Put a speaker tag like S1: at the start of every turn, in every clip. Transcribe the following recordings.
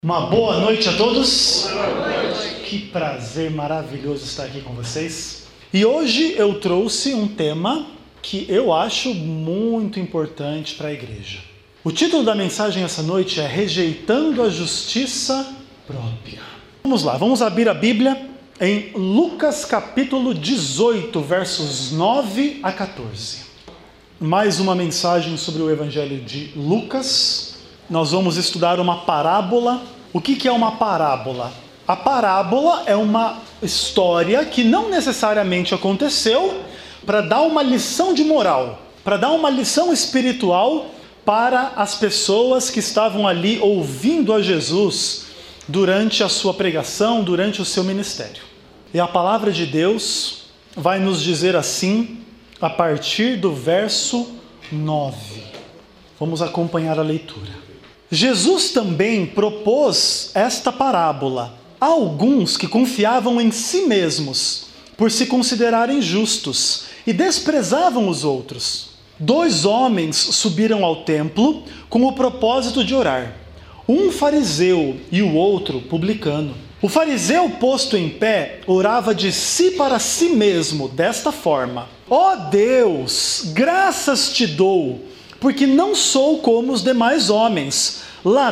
S1: Uma boa noite a todos.
S2: Boa noite.
S1: Que prazer maravilhoso estar aqui com vocês. E hoje eu trouxe um tema que eu acho muito importante para a igreja. O título da mensagem essa noite é Rejeitando a Justiça Própria. Vamos lá, vamos abrir a Bíblia em Lucas capítulo 18, versos 9 a 14. Mais uma mensagem sobre o Evangelho de Lucas. Nós vamos estudar uma parábola. O que é uma parábola? A parábola é uma história que não necessariamente aconteceu para dar uma lição de moral, para dar uma lição espiritual para as pessoas que estavam ali ouvindo a Jesus durante a sua pregação, durante o seu ministério. E a palavra de Deus vai nos dizer assim, a partir do verso 9. Vamos acompanhar a leitura. Jesus também propôs esta parábola a alguns que confiavam em si mesmos, por se considerarem justos, e desprezavam os outros. 2 homens subiram ao templo com o propósito de orar, um fariseu e o outro publicano. O fariseu, posto em pé, orava de si para si mesmo, desta forma: ó Deus, graças te dou, porque não sou como os demais homens,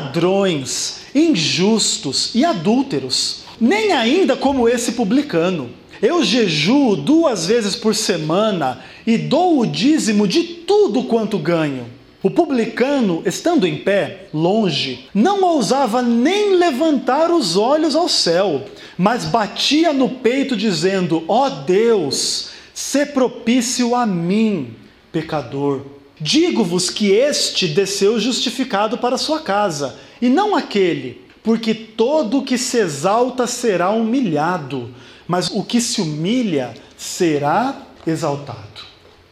S1: ladrões, injustos e adúlteros, nem ainda como esse publicano. Eu jejuo 2 vezes por semana e dou o dízimo de tudo quanto ganho. O publicano, estando em pé, longe, não ousava nem levantar os olhos ao céu, mas batia no peito dizendo: ó Deus, sê propício a mim, pecador. Digo-vos que este desceu justificado para sua casa, e não aquele, porque todo o que se exalta será humilhado, mas o que se humilha será exaltado.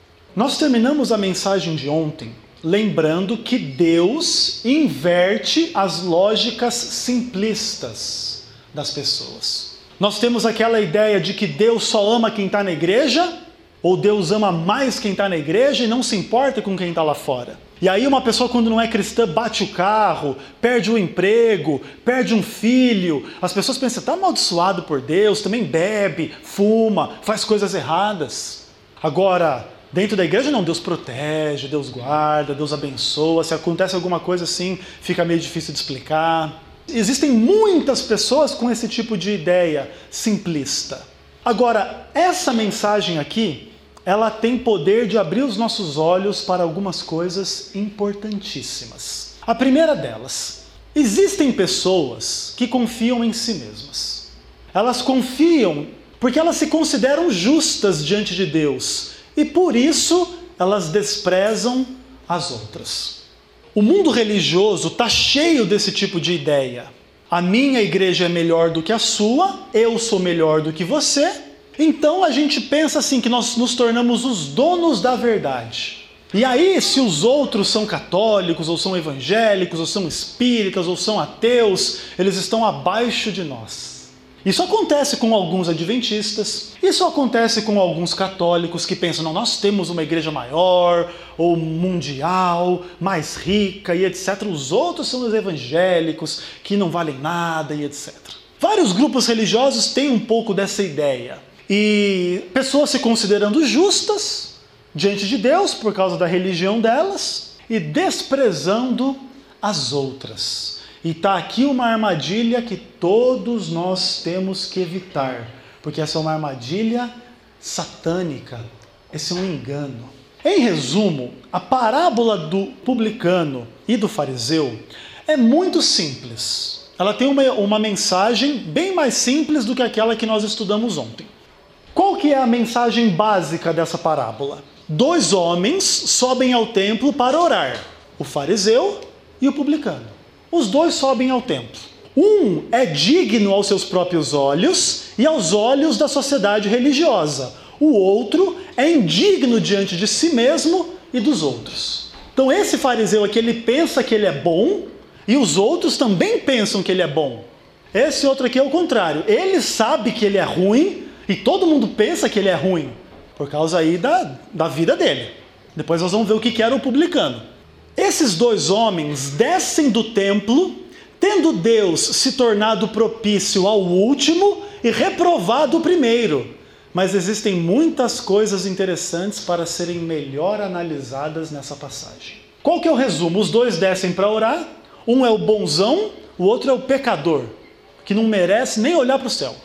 S1: Nós terminamos a mensagem de ontem lembrando que Deus inverte as lógicas simplistas das pessoas. Nós temos aquela ideia de que Deus só ama quem está na igreja, ou Deus ama mais quem está na igreja e não se importa com quem está lá fora. E aí uma pessoa, quando não é cristã, bate o carro, perde o emprego, perde um filho. As pessoas pensam: está amaldiçoado por Deus, também bebe, fuma, faz coisas erradas. Agora, dentro da igreja não, Deus protege, Deus guarda, Deus abençoa. Se acontece alguma coisa assim, fica meio difícil de explicar. Existem muitas pessoas com esse tipo de ideia simplista. Agora, essa mensagem aqui, ela tem poder de abrir os nossos olhos para algumas coisas importantíssimas. A primeira delas: existem pessoas que confiam em si mesmas. Elas confiam porque elas se consideram justas diante de Deus e por isso elas desprezam as outras. O mundo religioso está cheio desse tipo de ideia. A minha igreja é melhor do que a sua, eu sou melhor do que você. Então a gente pensa assim, que nós nos tornamos os donos da verdade. E aí, se os outros são católicos, ou são evangélicos, ou são espíritas, ou são ateus, eles estão abaixo de nós. Isso acontece com alguns adventistas, isso acontece com alguns católicos que pensam: não, nós temos uma igreja maior, ou mundial, mais rica e etc. Os outros são os evangélicos, que não valem nada e etc. Vários grupos religiosos têm um pouco dessa ideia. E pessoas se considerando justas diante de Deus por causa da religião delas e desprezando as outras. E está aqui uma armadilha que todos nós temos que evitar, porque essa é uma armadilha satânica, esse é um engano. Em resumo, a parábola do publicano e do fariseu é muito simples. Ela tem uma mensagem bem mais simples do que aquela que nós estudamos ontem. Qual que é a mensagem básica dessa parábola? 2 homens sobem ao templo para orar, o fariseu e o publicano. Os 2 sobem ao templo. Um é digno aos seus próprios olhos e aos olhos da sociedade religiosa. O outro é indigno diante de si mesmo e dos outros. Então esse fariseu aqui, ele pensa que ele é bom e os outros também pensam que ele é bom. Esse outro aqui é o contrário. Ele sabe que ele é ruim e todo mundo pensa que ele é ruim, por causa aí da vida dele. Depois nós vamos ver o que era o publicano. Esses 2 homens descem do templo tendo Deus se tornado propício ao último e reprovado o primeiro. Mas existem muitas coisas interessantes para serem melhor analisadas nessa passagem. Qual que é o resumo? Os dois descem para orar, um é o bonzão, o outro é o pecador, que não merece nem olhar para o céu.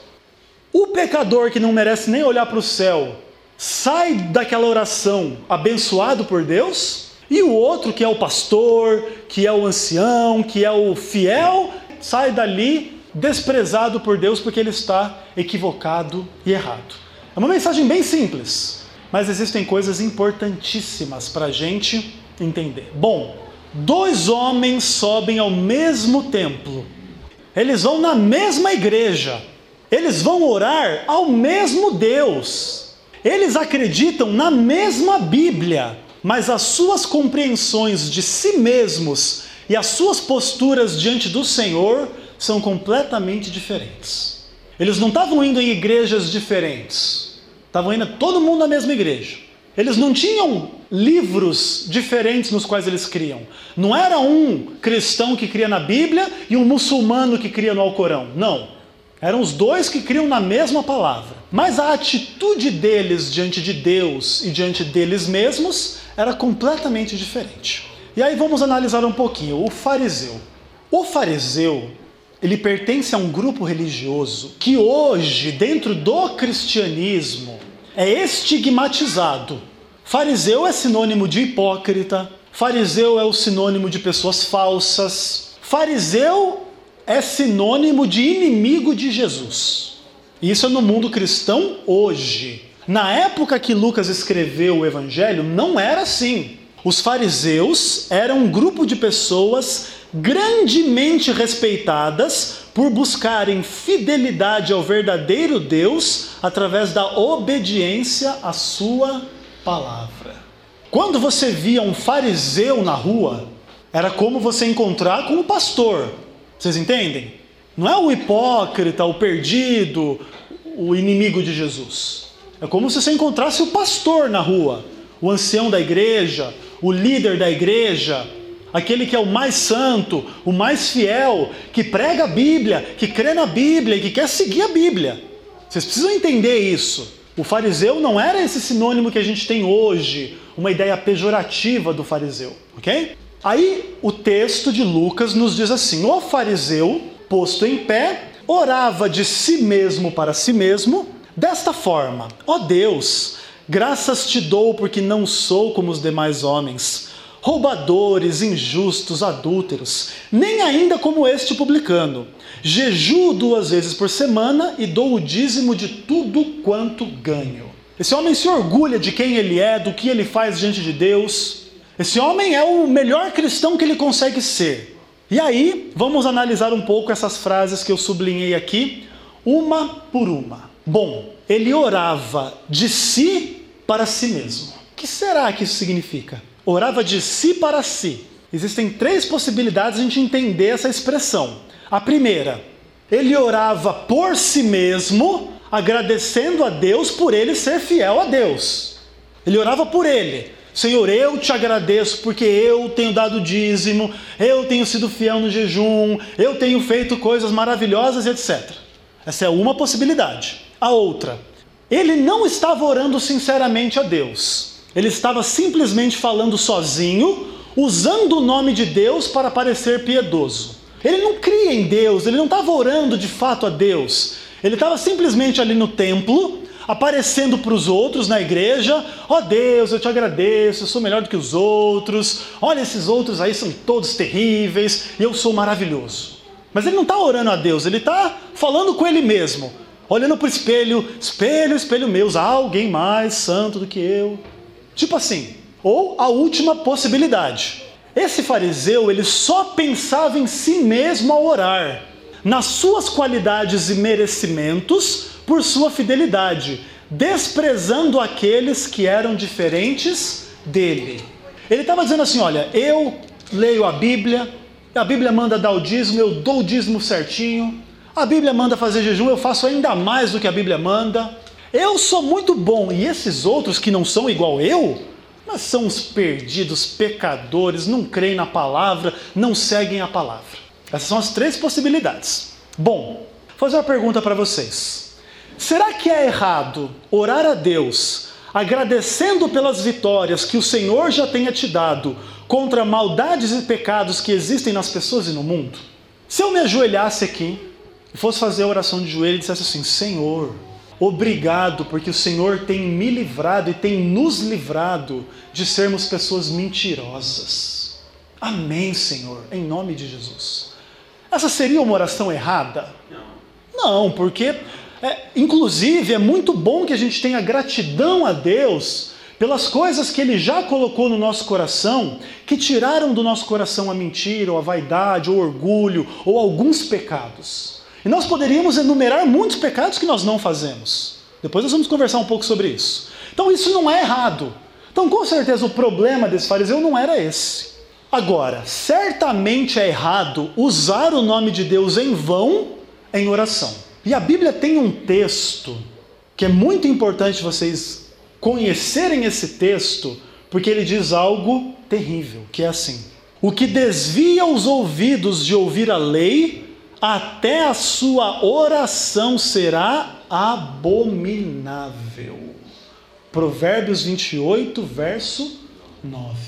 S1: O pecador que não merece nem olhar para o céu sai daquela oração abençoado por Deus, e o outro, que é o pastor, que é o ancião, que é o fiel, sai dali desprezado por Deus porque ele está equivocado e errado. É uma mensagem bem simples, mas existem coisas importantíssimas para a gente entender. Bom, dois homens sobem ao mesmo templo, eles vão na mesma igreja, eles vão orar ao mesmo Deus, eles acreditam na mesma Bíblia, mas as suas compreensões de si mesmos e as suas posturas diante do Senhor são completamente diferentes. Eles não estavam indo em igrejas diferentes, estavam indo todo mundo na mesma igreja. Eles não tinham livros diferentes nos quais eles criam. Não era um cristão que cria na Bíblia e um muçulmano que cria no Alcorão. Não. Eram os dois que criam na mesma palavra. Mas a atitude deles diante de Deus e diante deles mesmos era completamente diferente. E aí vamos analisar um pouquinho. O fariseu. O fariseu, ele pertence a um grupo religioso que hoje, dentro do cristianismo, é estigmatizado. Fariseu é sinônimo de hipócrita, fariseu é o sinônimo de pessoas falsas, fariseu é sinônimo de inimigo de Jesus. Isso é no mundo cristão hoje. Na época que Lucas escreveu o Evangelho, não era assim. Os fariseus eram um grupo de pessoas grandemente respeitadas por buscarem fidelidade ao verdadeiro Deus através da obediência à sua palavra. Quando você via um fariseu na rua, era como você encontrar com o pastor. Vocês entendem? Não é o hipócrita, o perdido, o inimigo de Jesus. É como se você encontrasse o pastor na rua, o ancião da igreja, o líder da igreja, aquele que é o mais santo, o mais fiel, que prega a Bíblia, que crê na Bíblia e que quer seguir a Bíblia. Vocês precisam entender isso. O fariseu não era esse sinônimo que a gente tem hoje, uma ideia pejorativa do fariseu, ok? Aí o texto de Lucas nos diz assim: o fariseu, posto em pé, orava de si mesmo para si mesmo, desta forma: ó Deus, graças te dou porque não sou como os demais homens, roubadores, injustos, adúlteros, nem ainda como este publicano. Jejuo 2 vezes por semana e dou o dízimo de tudo quanto ganho. Esse homem se orgulha de quem ele é, do que ele faz diante de Deus. Esse homem é o melhor cristão que ele consegue ser. E aí, vamos analisar um pouco essas frases que eu sublinhei aqui, uma por uma. Bom, ele orava de si para si mesmo. O que será que isso significa? Orava de si para si. Existem 3 possibilidades de a gente entender essa expressão. A primeira, ele orava por si mesmo, agradecendo a Deus por ele ser fiel a Deus. Ele orava por ele. Senhor, eu te agradeço porque eu tenho dado dízimo, eu tenho sido fiel no jejum, eu tenho feito coisas maravilhosas, etc. Essa é uma possibilidade. A outra, ele não estava orando sinceramente a Deus. Ele estava simplesmente falando sozinho, usando o nome de Deus para parecer piedoso. Ele não cria em Deus, ele não estava orando de fato a Deus. Ele estava simplesmente ali no templo, aparecendo para os outros na igreja: ó Deus, eu te agradeço, eu sou melhor do que os outros, olha, esses outros aí são todos terríveis e eu sou maravilhoso. Mas ele não está orando a Deus, ele está falando com ele mesmo, olhando para o espelho: espelho, espelho meu, há alguém mais santo do que eu. Tipo assim. Ou a última possibilidade: esse fariseu, ele só pensava em si mesmo ao orar, nas suas qualidades e merecimentos por sua fidelidade, desprezando aqueles que eram diferentes dele. Ele estava dizendo assim: olha, eu leio a Bíblia manda dar o dízimo, eu dou o dízimo certinho, a Bíblia manda fazer jejum, eu faço ainda mais do que a Bíblia manda, eu sou muito bom, e esses outros que não são igual eu, mas são os perdidos, pecadores, não creem na palavra, não seguem a palavra. Essas são as 3 possibilidades. Bom, vou fazer uma pergunta para vocês. Será que é errado orar a Deus agradecendo pelas vitórias que o Senhor já tenha te dado contra maldades e pecados que existem nas pessoas e no mundo? Se eu me ajoelhasse aqui e fosse fazer a oração de joelho e dissesse assim: Senhor, obrigado porque o Senhor tem me livrado e tem nos livrado de sermos pessoas mentirosas. Amém, Senhor, em nome de Jesus. Essa seria uma oração errada? Não, porque inclusive é muito bom que a gente tenha gratidão a Deus pelas coisas que Ele já colocou no nosso coração, que tiraram do nosso coração a mentira, ou a vaidade, ou o orgulho, ou alguns pecados. E nós poderíamos enumerar muitos pecados que nós não fazemos. Depois nós vamos conversar um pouco sobre isso. Então isso não é errado. Então com certeza o problema desse fariseu não era esse. Agora, certamente é errado usar o nome de Deus em vão em oração. E a Bíblia tem um texto que é muito importante vocês conhecerem esse texto, porque ele diz algo terrível, que é assim: o que desvia os ouvidos de ouvir a lei, até a sua oração será abominável. Provérbios 28, verso 9.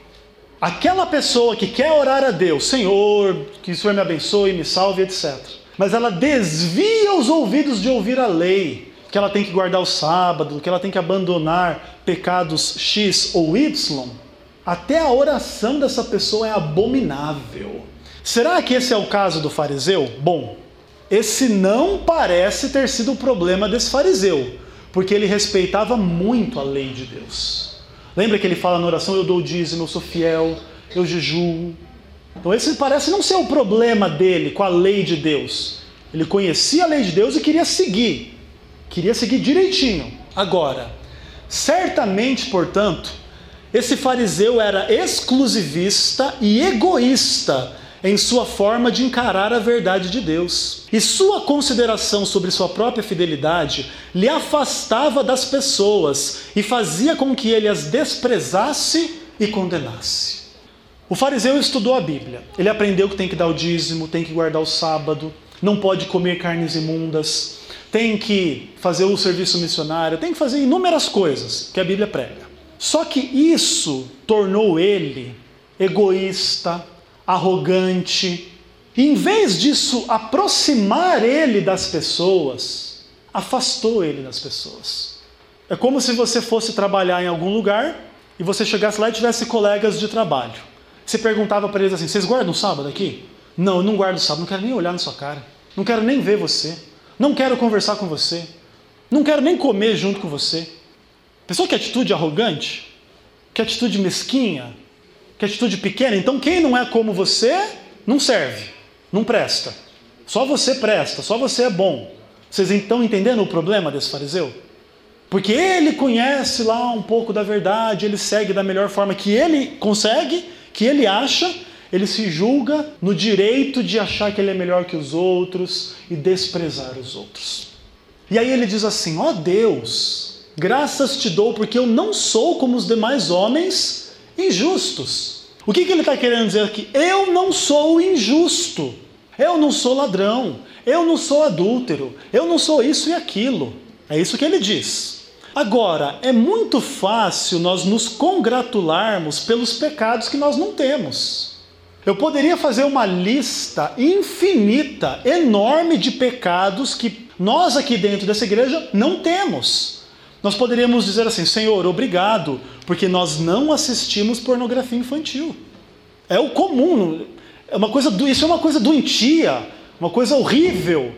S1: Aquela pessoa que quer orar a Deus, Senhor, que o Senhor me abençoe, me salve, etc. Mas ela desvia os ouvidos de ouvir a lei, que ela tem que guardar o sábado, que ela tem que abandonar pecados X ou Y, até a oração dessa pessoa é abominável. Será que esse é o caso do fariseu? Bom, esse não parece ter sido o problema desse fariseu, porque ele respeitava muito a lei de Deus. Lembra que ele fala na oração: eu dou o dízimo, eu sou fiel, eu jejuo. Então esse parece não ser o problema dele com a lei de Deus. Ele conhecia a lei de Deus e queria seguir direitinho. Agora, certamente, portanto, esse fariseu era exclusivista e egoísta em sua forma de encarar a verdade de Deus. E sua consideração sobre sua própria fidelidade lhe afastava das pessoas e fazia com que ele as desprezasse e condenasse. O fariseu estudou a Bíblia. Ele aprendeu que tem que dar o dízimo, tem que guardar o sábado, não pode comer carnes imundas, tem que fazer o serviço missionário, tem que fazer inúmeras coisas que a Bíblia prega. Só que isso tornou ele egoísta, arrogante, e em vez disso aproximar ele das pessoas, afastou ele das pessoas. É como se você fosse trabalhar em algum lugar e você chegasse lá e tivesse colegas de trabalho. Você perguntava para eles assim: vocês guardam o sábado aqui? Não, eu não guardo o sábado, não quero nem olhar na sua cara, não quero nem ver você, não quero conversar com você, não quero nem comer junto com você. Pessoa que atitude arrogante, que atitude mesquinha, que atitude pequena. Então quem não é como você, não serve, não presta. Só você presta, só você é bom. Vocês estão entendendo o problema desse fariseu? Porque ele conhece lá um pouco da verdade, ele segue da melhor forma que ele consegue, que ele acha, ele se julga no direito de achar que ele é melhor que os outros e desprezar os outros. E aí ele diz assim: ó Deus, graças te dou porque eu não sou como os demais homens injustos. O que ele está querendo dizer aqui? Eu não sou injusto, eu não sou ladrão, eu não sou adúltero, eu não sou isso e aquilo. É isso que ele diz. Agora, é muito fácil nós nos congratularmos pelos pecados que nós não temos. Eu poderia fazer uma lista infinita, enorme de pecados que nós aqui dentro dessa igreja não temos. Nós poderíamos dizer assim: Senhor, obrigado, porque nós não assistimos pornografia infantil. É o comum, isso é uma coisa doentia, uma coisa horrível.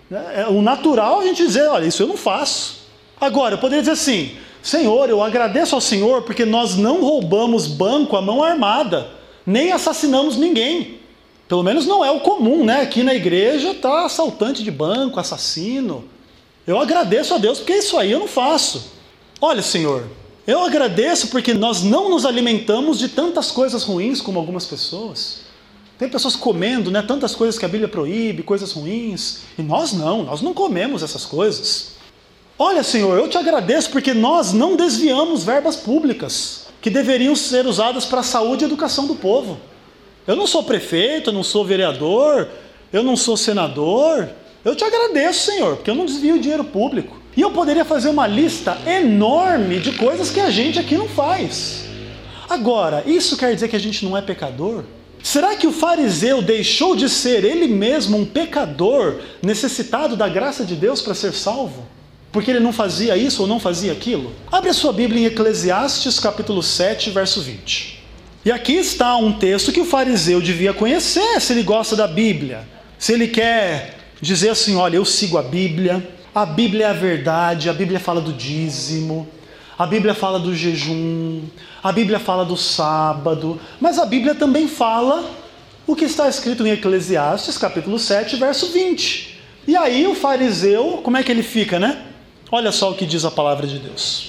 S1: É o natural a gente dizer: olha, isso eu não faço. Agora, eu poderia dizer assim: Senhor, eu agradeço ao Senhor porque nós não roubamos banco à mão armada, nem assassinamos ninguém. Pelo menos não é o comum, né? Aqui na igreja está assaltante de banco, assassino. Eu agradeço a Deus porque isso aí eu não faço. Olha, Senhor, eu agradeço porque nós não nos alimentamos de tantas coisas ruins como algumas pessoas. Tem pessoas comendo, né, tantas coisas que a Bíblia proíbe, coisas ruins, e nós não comemos essas coisas. Olha, Senhor, eu te agradeço porque nós não desviamos verbas públicas que deveriam ser usadas para a saúde e educação do povo. Eu não sou prefeito, eu não sou vereador, eu não sou senador. Eu te agradeço, Senhor, porque eu não desvio dinheiro público. E eu poderia fazer uma lista enorme de coisas que a gente aqui não faz. Agora, isso quer dizer que a gente não é pecador? Será que o fariseu deixou de ser ele mesmo um pecador, necessitado da graça de Deus para ser salvo? Porque ele não fazia isso ou não fazia aquilo? Abre a sua Bíblia em Eclesiastes capítulo 7, verso 20. E aqui está um texto que o fariseu devia conhecer, se ele gosta da Bíblia. Se ele quer dizer assim, olha, eu sigo a Bíblia é a verdade, a Bíblia fala do dízimo, a Bíblia fala do jejum, a Bíblia fala do sábado, mas a Bíblia também fala o que está escrito em Eclesiastes capítulo 7, verso 20. E aí o fariseu, como é que ele fica, né? Olha só o que diz a palavra de Deus.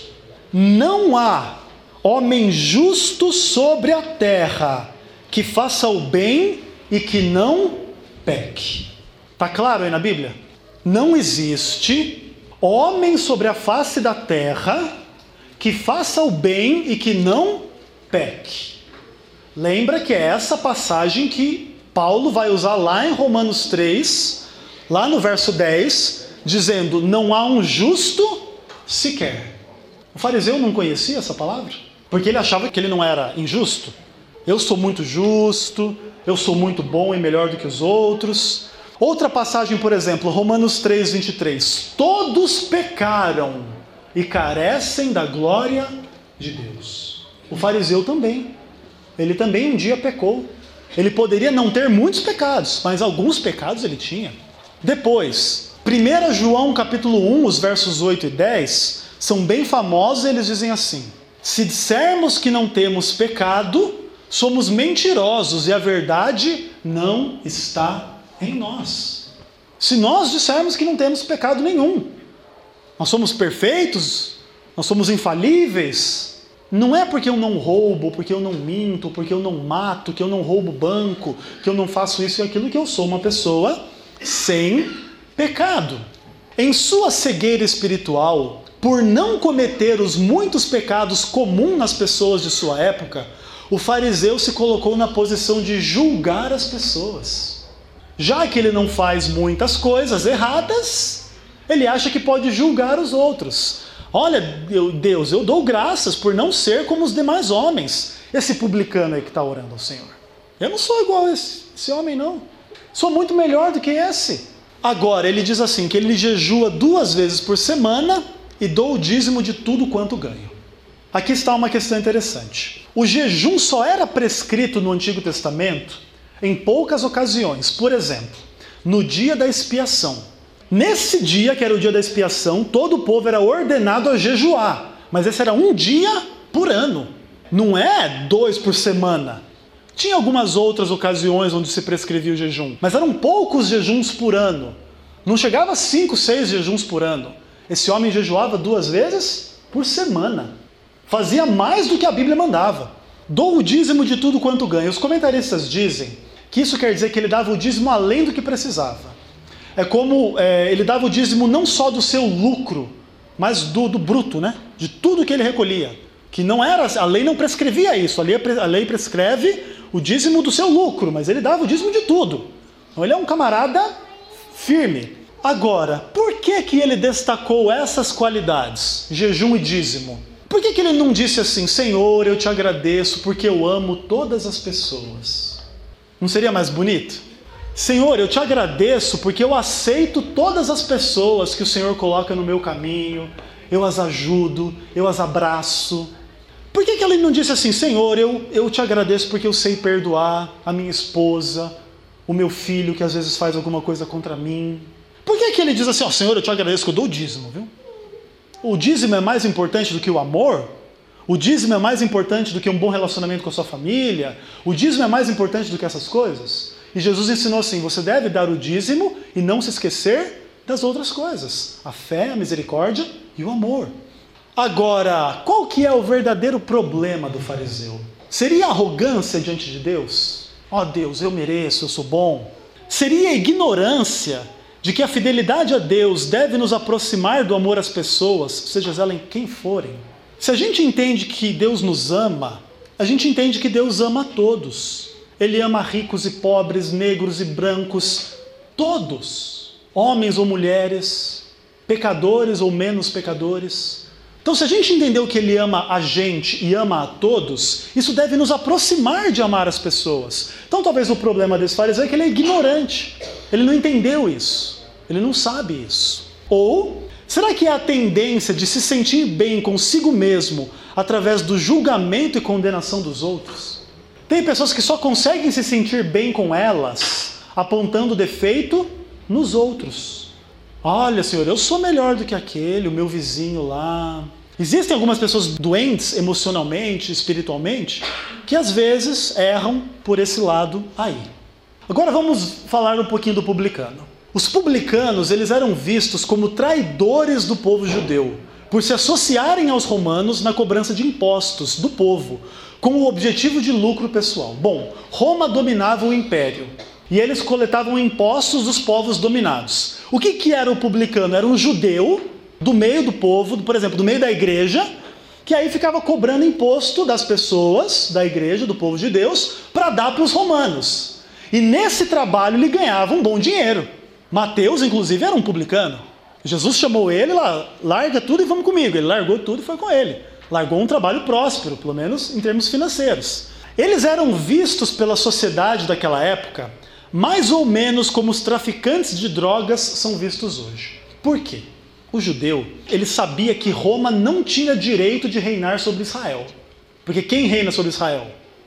S1: Não há homem justo sobre a terra que faça o bem e que não peque. Está claro aí na Bíblia? Não existe homem sobre a face da terra que faça o bem e que não peque. Lembra que é essa passagem que Paulo vai usar lá em Romanos 3, lá no verso 10, dizendo, não há um justo sequer. O fariseu não conhecia essa palavra? Porque ele achava que ele não era injusto. Eu sou muito justo, eu sou muito bom e melhor do que os outros. Outra passagem, por exemplo, Romanos 3, 23. Todos pecaram e carecem da glória de Deus. O fariseu também. Ele também um dia pecou. Ele poderia não ter muitos pecados, mas alguns pecados ele tinha. Depois, 1 João capítulo 1, os versos 8 e 10, são bem famosos e eles dizem assim. Se dissermos que não temos pecado, somos mentirosos e a verdade não está em nós. Se nós dissermos que não temos pecado nenhum, nós somos perfeitos, nós somos infalíveis, não é porque eu não roubo, porque eu não minto, porque eu não mato, que eu não roubo banco, que eu não faço isso e aquilo, que eu sou uma pessoa sem pecado. Em sua cegueira espiritual, por não cometer os muitos pecados comuns nas pessoas de sua época, o fariseu se colocou na posição de julgar as pessoas. Já que ele não faz muitas coisas erradas, ele acha que pode julgar os outros. Olha, Deus, eu dou graças por não ser como os demais homens. Esse publicano aí que está orando ao Senhor. Eu não sou igual a esse homem, não. Sou muito melhor do que esse. Agora, ele diz assim, que ele jejua 2 vezes por semana e dou o dízimo de tudo quanto ganho. Aqui está uma questão interessante. O jejum só era prescrito no Antigo Testamento em poucas ocasiões. Por exemplo, no dia da expiação. Nesse dia, que era o dia da expiação, todo o povo era ordenado a jejuar. Mas esse era um dia por ano. Não é 2 por semana. Tinha algumas outras ocasiões onde se prescrevia o jejum. Mas eram poucos jejuns por ano. Não chegava a 5, 6 jejuns por ano. Esse homem jejuava 2 vezes por semana. Fazia mais do que a Bíblia mandava. Dou o dízimo de tudo quanto ganha. Os comentaristas dizem que isso quer dizer que ele dava o dízimo além do que precisava. É como ele dava o dízimo não só do seu lucro, mas do bruto, né? De tudo que ele recolhia. Que não era, a lei não prescrevia isso. A lei prescreve o dízimo do seu lucro, mas ele dava o dízimo de tudo. Então ele é um camarada firme. Agora, por que ele destacou essas qualidades, jejum e dízimo? Por que ele não disse assim, Senhor, eu te agradeço porque eu amo todas as pessoas? Não seria mais bonito? Senhor, eu te agradeço porque eu aceito todas as pessoas que o Senhor coloca no meu caminho, eu as ajudo, eu as abraço. Por que ele não disse assim, Senhor, eu te agradeço porque eu sei perdoar a minha esposa, o meu filho que às vezes faz alguma coisa contra mim? Por que ele diz assim, Senhor, eu te agradeço que eu dou o dízimo, viu? O dízimo é mais importante do que o amor? O dízimo é mais importante do que um bom relacionamento com a sua família? O dízimo é mais importante do que essas coisas? E Jesus ensinou assim, você deve dar o dízimo e não se esquecer das outras coisas. A fé, a misericórdia e o amor. Agora, qual que é o verdadeiro problema do fariseu? Seria arrogância diante de Deus? Deus, eu mereço, eu sou bom. Seria a ignorância de que a fidelidade a Deus deve nos aproximar do amor às pessoas, seja elas quem forem. Se a gente entende que Deus nos ama, a gente entende que Deus ama a todos. Ele ama ricos e pobres, negros e brancos, todos, homens ou mulheres, pecadores ou menos pecadores. Então, se a gente entendeu que ele ama a gente e ama a todos, isso deve nos aproximar de amar as pessoas. Então, talvez o problema desse fariseu é que ele é ignorante. Ele não entendeu isso. Ele não sabe isso. Ou, será que é a tendência de se sentir bem consigo mesmo através do julgamento e condenação dos outros? Tem pessoas que só conseguem se sentir bem com elas apontando defeito nos outros. Olha, Senhor, eu sou melhor do que aquele, o meu vizinho lá. Existem algumas pessoas doentes emocionalmente, espiritualmente, que às vezes erram por esse lado aí. Agora vamos falar um pouquinho do publicano. Os publicanos, eles eram vistos como traidores do povo judeu, por se associarem aos romanos na cobrança de impostos do povo, com o objetivo de lucro pessoal. Bom, Roma dominava o império. E eles coletavam impostos dos povos dominados. O que era o publicano? Era um judeu do meio do povo, por exemplo, do meio da igreja, que aí ficava cobrando imposto das pessoas da igreja, do povo de Deus, para dar para os romanos. E nesse trabalho ele ganhava um bom dinheiro. Mateus, inclusive, era um publicano. Jesus chamou ele lá, larga tudo e vamos comigo. Ele largou tudo e foi com ele. Largou um trabalho próspero, pelo menos em termos financeiros. Eles eram vistos pela sociedade daquela época mais ou menos como os traficantes de drogas são vistos hoje. Por quê? O judeu, ele sabia que Roma não tinha direito de reinar sobre Israel. Porque quem reina sobre Israel?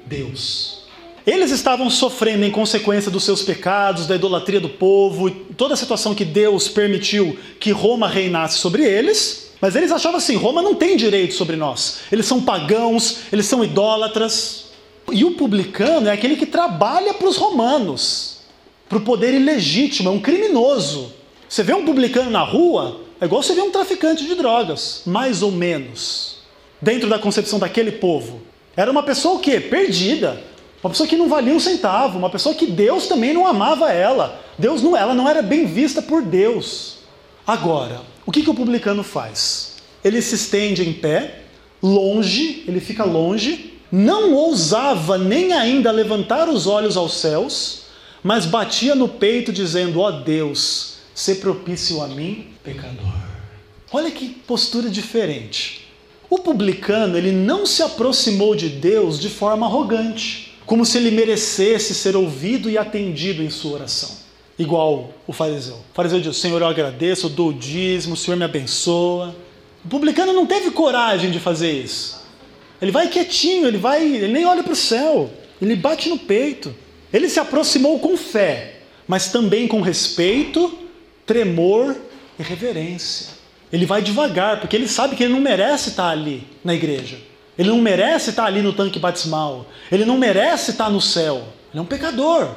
S1: Deus. Eles estavam sofrendo em consequência dos seus pecados, da idolatria do povo, toda a situação que Deus permitiu que Roma reinasse sobre eles, mas eles achavam assim, Roma não tem direito sobre nós. Eles são pagãos, eles são idólatras. E o publicano é aquele que trabalha para os romanos, para o poder ilegítimo, é um criminoso. Você vê um publicano na rua, é igual você vê um traficante de drogas, mais ou menos, dentro da concepção daquele povo. Era uma pessoa o quê? Perdida. Uma pessoa que não valia um centavo, uma pessoa que Deus também não amava ela. Ela não era bem vista por Deus. Agora, o que o publicano faz? Ele se estende em pé, longe, ele fica longe, não ousava nem ainda levantar os olhos aos céus, mas batia no peito dizendo, ó Deus, sê propício a mim, pecador. Olha que postura diferente. O publicano, ele não se aproximou de Deus de forma arrogante, como se ele merecesse ser ouvido e atendido em sua oração. Igual o fariseu. O fariseu diz, Senhor, eu agradeço, eu dou o dízimo, o Senhor me abençoa. O publicano não teve coragem de fazer isso. Ele vai quietinho, ele nem olha para o céu, ele bate no peito. Ele se aproximou com fé, mas também com respeito, tremor e reverência. Ele vai devagar, porque ele sabe que ele não merece estar ali na igreja. Ele não merece estar ali no tanque batismal. Ele não merece estar no céu. Ele é um pecador.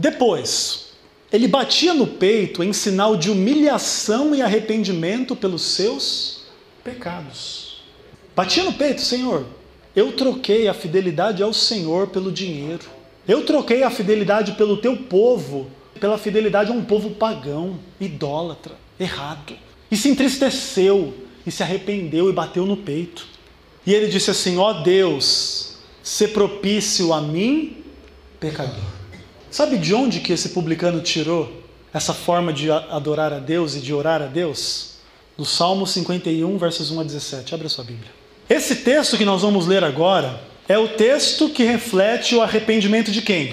S1: Depois, ele batia no peito em sinal de humilhação e arrependimento pelos seus pecados. Batia no peito, Senhor, eu troquei a fidelidade ao Senhor pelo dinheiro. Eu troquei a fidelidade pelo teu povo, pela fidelidade a um povo pagão, idólatra, errado. E se entristeceu, e se arrependeu e bateu no peito. E ele disse assim, ó Deus, sê propício a mim, pecador. Sabe de onde que esse publicano tirou essa forma de adorar a Deus e de orar a Deus? Do Salmo 51, versos 1 a 17. Abre a sua Bíblia. Esse texto que nós vamos ler agora é o texto que reflete o arrependimento de quem?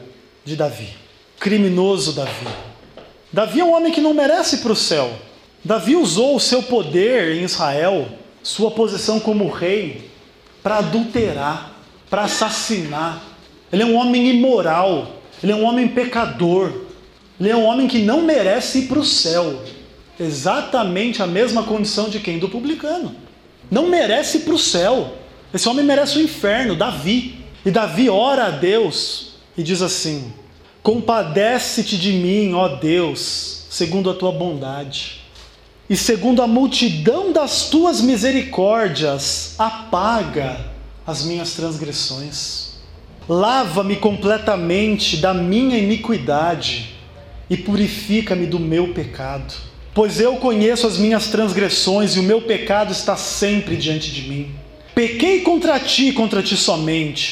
S1: De Davi. Criminoso Davi. Davi é um homem que não merece ir para o céu. Davi usou o seu poder em Israel, sua posição como rei, para adulterar, para assassinar. Ele é um homem imoral, ele é um homem pecador, ele é um homem que não merece ir para o céu. Exatamente a mesma condição de quem? Do publicano. Não merece ir para o céu. Esse homem merece o inferno, Davi. E Davi ora a Deus e diz assim, compadece-te de mim, ó Deus, segundo a tua bondade. E segundo a multidão das tuas misericórdias, apaga as minhas transgressões. Lava-me completamente da minha iniquidade e purifica-me do meu pecado. Pois eu conheço as minhas transgressões e o meu pecado está sempre diante de mim. Pequei contra ti somente,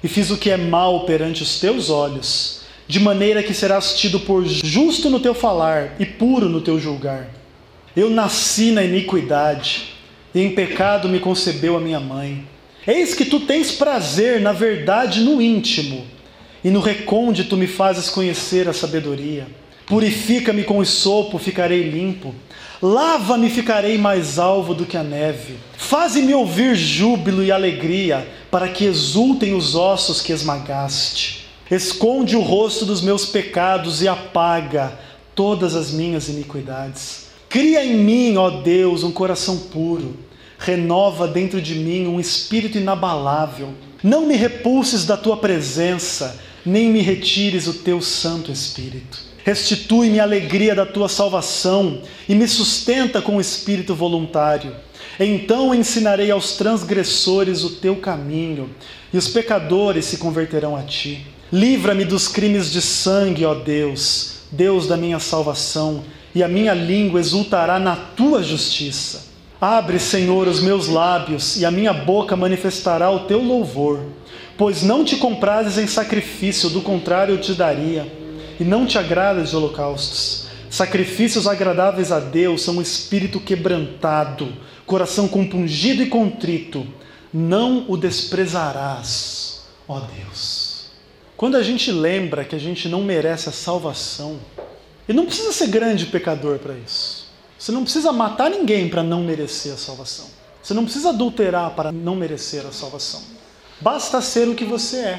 S1: e fiz o que é mal perante os teus olhos, de maneira que serás tido por justo no teu falar e puro no teu julgar. Eu nasci na iniquidade, e em pecado me concebeu a minha mãe. Eis que tu tens prazer na verdade no íntimo, e no recôndito me fazes conhecer a sabedoria. Purifica-me com esopo, ficarei limpo. Lava-me, ficarei mais alvo do que a neve. Faze-me ouvir júbilo e alegria, para que exultem os ossos que esmagaste. Esconde o rosto dos meus pecados e apaga todas as minhas iniquidades. Cria em mim, ó Deus, um coração puro. Renova dentro de mim um espírito inabalável. Não me repulses da tua presença, nem me retires o teu Santo Espírito. Restitui-me a alegria da tua salvação e me sustenta com o espírito voluntário. Então ensinarei aos transgressores o teu caminho, e os pecadores se converterão a ti. Livra-me dos crimes de sangue, ó Deus, Deus da minha salvação, e a minha língua exultará na tua justiça. Abre, Senhor, os meus lábios, e a minha boca manifestará o teu louvor. Pois não te comprases em sacrifício, do contrário eu te daria, e não te agradas de holocaustos. Sacrifícios agradáveis a Deus são um espírito quebrantado, coração compungido e contrito. Não o desprezarás, ó Deus. Quando a gente lembra que a gente não merece a salvação, e não precisa ser grande pecador para isso. Você não precisa matar ninguém para não merecer a salvação. Você não precisa adulterar para não merecer a salvação. Basta ser o que você é,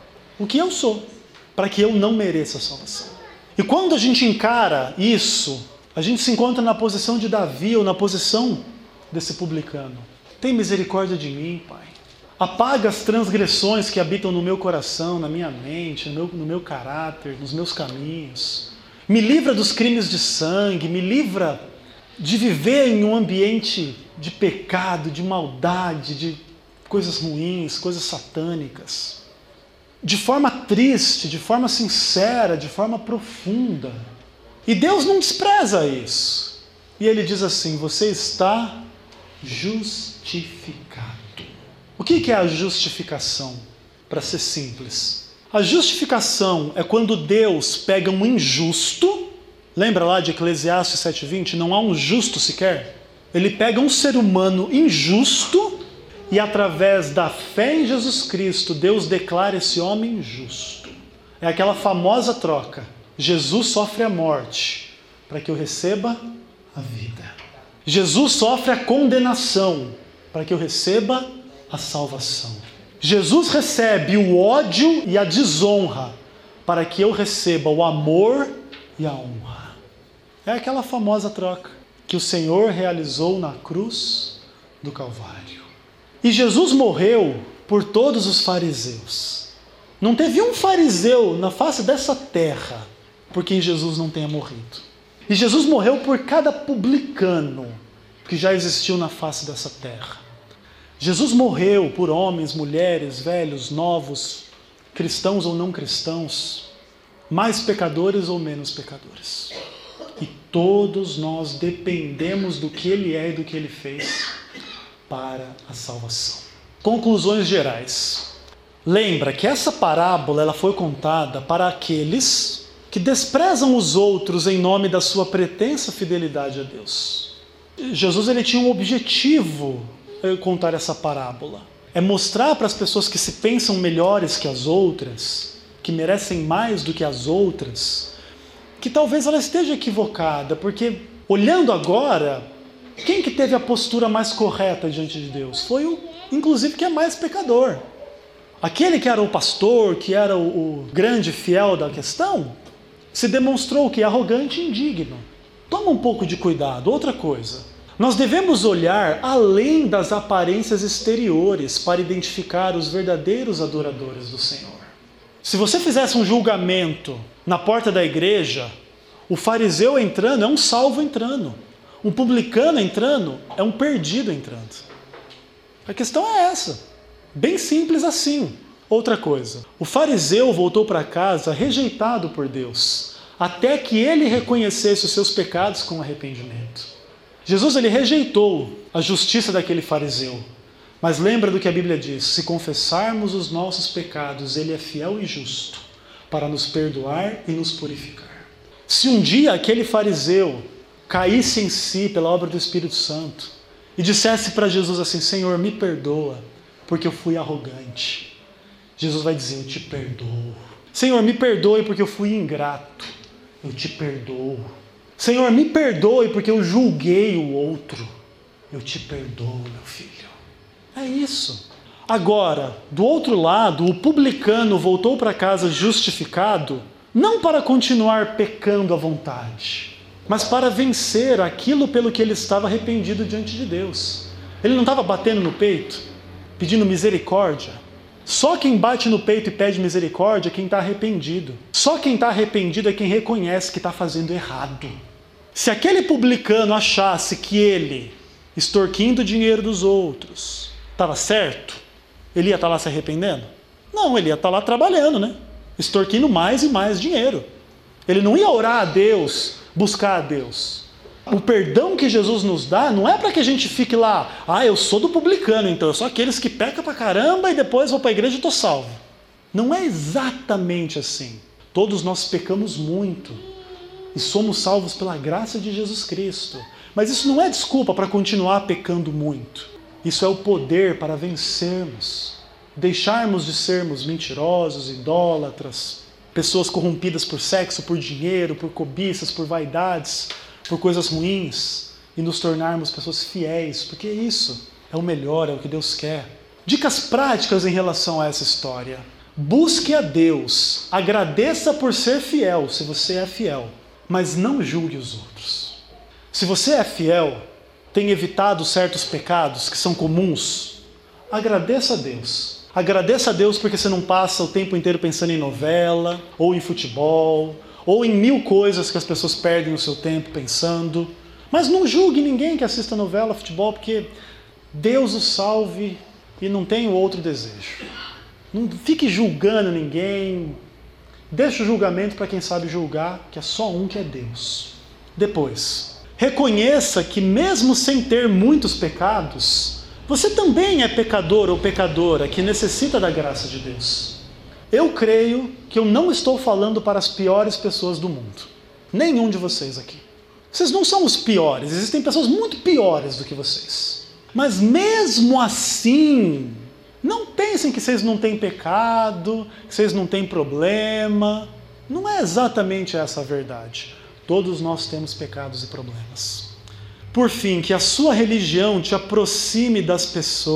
S1: o que eu sou, para que eu não mereça a salvação. E quando a gente encara isso, a gente se encontra na posição de Davi ou na posição desse publicano. Tem misericórdia de mim, Pai. Apaga as transgressões que habitam no meu coração, na minha mente, no meu caráter, nos meus caminhos. Me livra dos crimes de sangue, me livra de viver em um ambiente de pecado, de maldade, de coisas ruins, coisas satânicas. De forma triste, de forma sincera, de forma profunda. E Deus não despreza isso. E Ele diz assim: você está justificado. O que é a justificação? Para ser simples. A justificação é quando Deus pega um injusto. Lembra lá de Eclesiastes 7:20? Não há um justo sequer. Ele pega um ser humano injusto e através da fé em Jesus Cristo, Deus declara esse homem justo. É aquela famosa troca. Jesus sofre a morte para que eu receba a vida. Jesus sofre a condenação para que eu receba a salvação. Jesus recebe o ódio e a desonra para que eu receba o amor e a honra. É aquela famosa troca que o Senhor realizou na cruz do Calvário. E Jesus morreu por todos os fariseus. Não teve um fariseu na face dessa terra por quem Jesus não tenha morrido. E Jesus morreu por cada publicano que já existiu na face dessa terra. Jesus morreu por homens, mulheres, velhos, novos, cristãos ou não cristãos, mais pecadores ou menos pecadores. E todos nós dependemos do que Ele é e do que Ele fez para a salvação. Conclusões gerais. Lembra que essa parábola ela foi contada para aqueles que desprezam os outros em nome da sua pretensa fidelidade a Deus. Jesus ele tinha um objetivo ao contar essa parábola. É mostrar para as pessoas que se pensam melhores que as outras, que merecem mais do que as outras, que talvez ela esteja equivocada, porque olhando agora, quem que teve a postura mais correta diante de Deus? Foi o, inclusive, que é mais pecador. Aquele que era o pastor, que era o grande fiel da questão, se demonstrou que é arrogante e indigno. Toma um pouco de cuidado. Outra coisa, nós devemos olhar além das aparências exteriores para identificar os verdadeiros adoradores do Senhor. Se você fizesse um julgamento na porta da igreja, o fariseu entrando é um salvo entrando. Um publicano entrando é um perdido entrando. A questão é essa. Bem simples assim. Outra coisa. O fariseu voltou para casa rejeitado por Deus, até que ele reconhecesse os seus pecados com arrependimento. Jesus ele rejeitou a justiça daquele fariseu, Mas lembra do que a Bíblia diz: se confessarmos os nossos pecados, Ele é fiel e justo para nos perdoar e nos purificar. Se um dia aquele fariseu caísse em si pela obra do Espírito Santo e dissesse para Jesus assim: Senhor, me perdoa, porque eu fui arrogante. Jesus vai dizer: eu te perdoo. Senhor, me perdoe porque eu fui ingrato. Eu te perdoo. Senhor, me perdoe porque eu julguei o outro. Eu te perdoo, meu filho. É isso. Agora, do outro lado, o publicano voltou para casa justificado, não para continuar pecando à vontade, mas para vencer aquilo pelo que ele estava arrependido diante de Deus. Ele não estava batendo no peito, pedindo misericórdia. Só quem bate no peito e pede misericórdia é quem está arrependido. Só quem está arrependido é quem reconhece que está fazendo errado. Se aquele publicano achasse que ele, extorquindo o dinheiro dos outros, estava certo, ele ia estar lá se arrependendo? Não, ele ia estar lá trabalhando, né? Extorquindo mais e mais dinheiro. Ele não ia orar a Deus, buscar a Deus. O perdão que Jesus nos dá não é para que a gente fique lá: eu sou do publicano, então eu sou aqueles que pecam pra caramba e depois vou para a igreja e estou salvo. Não é exatamente assim. Todos nós pecamos muito e somos salvos pela graça de Jesus Cristo. Mas isso não é desculpa para continuar pecando muito. Isso é o poder para vencermos, deixarmos de sermos mentirosos, idólatras, pessoas corrompidas por sexo, por dinheiro, por cobiças, por vaidades, por coisas ruins, e nos tornarmos pessoas fiéis, porque isso é o melhor, é o que Deus quer. Dicas práticas em relação a essa história: busque a Deus, agradeça por ser fiel, se você é fiel, mas não julgue os outros. Se você é fiel, tem evitado certos pecados que são comuns, agradeça a Deus. Agradeça a Deus porque você não passa o tempo inteiro pensando em novela, ou em futebol, ou em 1000 coisas que as pessoas perdem o seu tempo pensando. Mas não julgue ninguém que assista novela, futebol, porque Deus o salve e não tem outro desejo. Não fique julgando ninguém. Deixe o julgamento para quem sabe julgar, que é só um, que é Deus. Depois, reconheça que mesmo sem ter muitos pecados, você também é pecador ou pecadora que necessita da graça de Deus. Eu creio que eu não estou falando para as piores pessoas do mundo. Nenhum de vocês aqui. Vocês não são os piores, existem pessoas muito piores do que vocês. Mas mesmo assim, não pensem que vocês não têm pecado, que vocês não têm problema. Não é exatamente essa a verdade. Todos nós temos pecados e problemas. Por fim, que a sua religião te aproxime das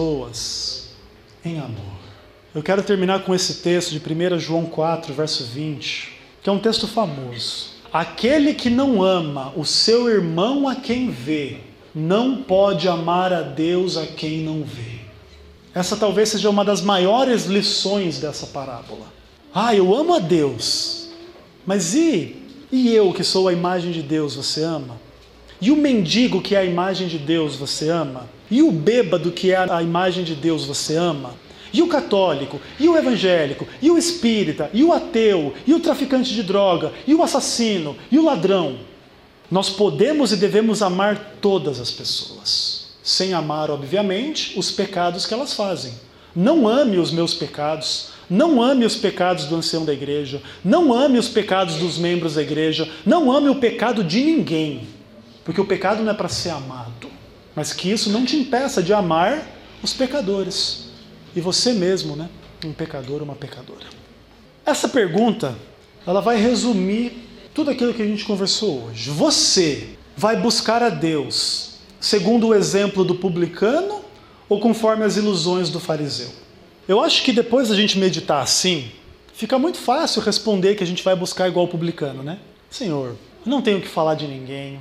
S1: pessoas em amor. Eu quero terminar com esse texto de 1 João 4, verso 20, que é um texto famoso. Aquele que não ama o seu irmão a quem vê, não pode amar a Deus a quem não vê. Essa talvez seja uma das maiores lições dessa parábola. Eu amo a Deus, mas e eu que sou a imagem de Deus, você ama? E o mendigo que é a imagem de Deus, você ama? E o bêbado que é a imagem de Deus, você ama? E o católico, e o evangélico, e o espírita, e o ateu, e o traficante de droga, e o assassino, e o ladrão. Nós podemos e devemos amar todas as pessoas, sem amar, obviamente, os pecados que elas fazem. Não ame os meus pecados, não ame os pecados do ancião da igreja, não ame os pecados dos membros da igreja, não ame o pecado de ninguém, porque o pecado não é para ser amado, mas que isso não te impeça de amar os pecadores. E você mesmo, né? Um pecador, uma pecadora. Essa pergunta, ela vai resumir tudo aquilo que a gente conversou hoje. Você vai buscar a Deus segundo o exemplo do publicano ou conforme as ilusões do fariseu? Eu acho que depois da gente meditar assim, fica muito fácil responder que a gente vai buscar igual o publicano, né? Senhor, eu não tenho o que falar de ninguém.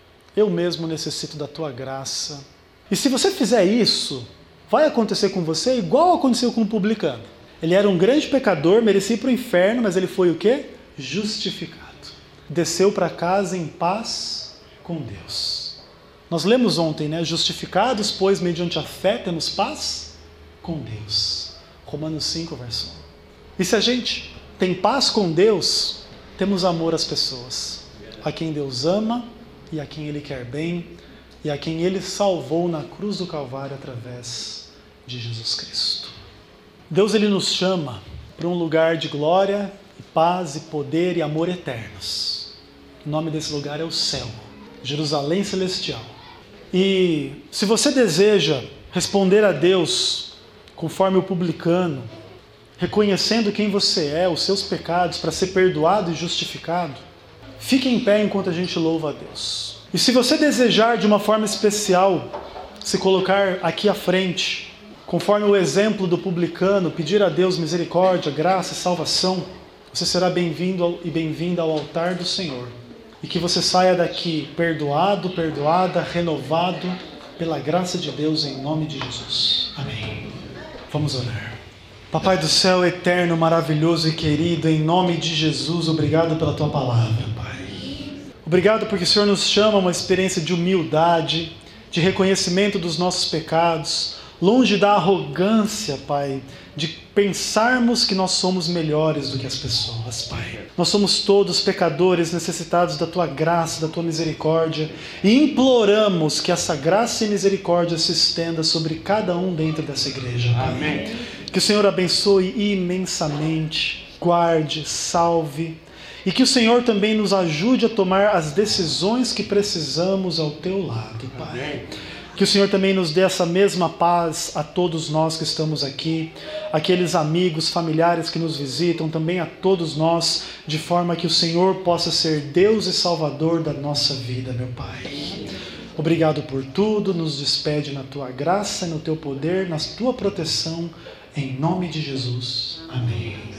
S1: Eu mesmo necessito da tua graça. E se você fizer isso, vai acontecer com você igual aconteceu com o publicano. Ele era um grande pecador, merecia ir para o inferno, mas ele foi o quê? Justificado. Desceu para casa em paz com Deus. Nós lemos ontem, né? Justificados, pois, mediante a fé, temos paz com Deus. Romanos 5, verso 1. E se a gente tem paz com Deus, temos amor às pessoas, a quem Deus ama e a quem Ele quer bem, e a quem Ele salvou na cruz do Calvário através de Jesus Cristo. Deus, Ele nos chama para um lugar de glória, paz e poder e amor eternos. O nome desse lugar é o céu, Jerusalém Celestial. E se você deseja responder a Deus conforme o publicano, reconhecendo quem você é, os seus pecados, para ser perdoado e justificado, fique em pé enquanto a gente louva a Deus. E se você desejar de uma forma especial se colocar aqui à frente, conforme o exemplo do publicano, pedir a Deus misericórdia, graça e salvação, você será bem-vindo e bem-vinda ao altar do Senhor. E que você saia daqui perdoado, perdoada, renovado pela graça de Deus em nome de Jesus. Amém. Vamos orar. Papai do céu, eterno, maravilhoso e querido, em nome de Jesus, obrigado pela Tua palavra, Pai. Obrigado porque o Senhor nos chama a uma experiência de humildade, de reconhecimento dos nossos pecados, longe da arrogância, Pai, de pensarmos que nós somos melhores do que as pessoas, Pai. Nós somos todos pecadores necessitados da Tua graça, da Tua misericórdia, e imploramos que essa graça e misericórdia se estenda sobre cada um dentro dessa igreja, Pai. Amém. Que o Senhor abençoe imensamente, guarde, salve, e que o Senhor também nos ajude a tomar as decisões que precisamos ao Teu lado, Pai. Amém. Que o Senhor também nos dê essa mesma paz a todos nós que estamos aqui, aqueles amigos, familiares que nos visitam, também a todos nós, de forma que o Senhor possa ser Deus e Salvador da nossa vida, meu Pai. Obrigado por tudo, nos despede na Tua graça, no Teu poder, na Tua proteção, em nome de Jesus. Amém.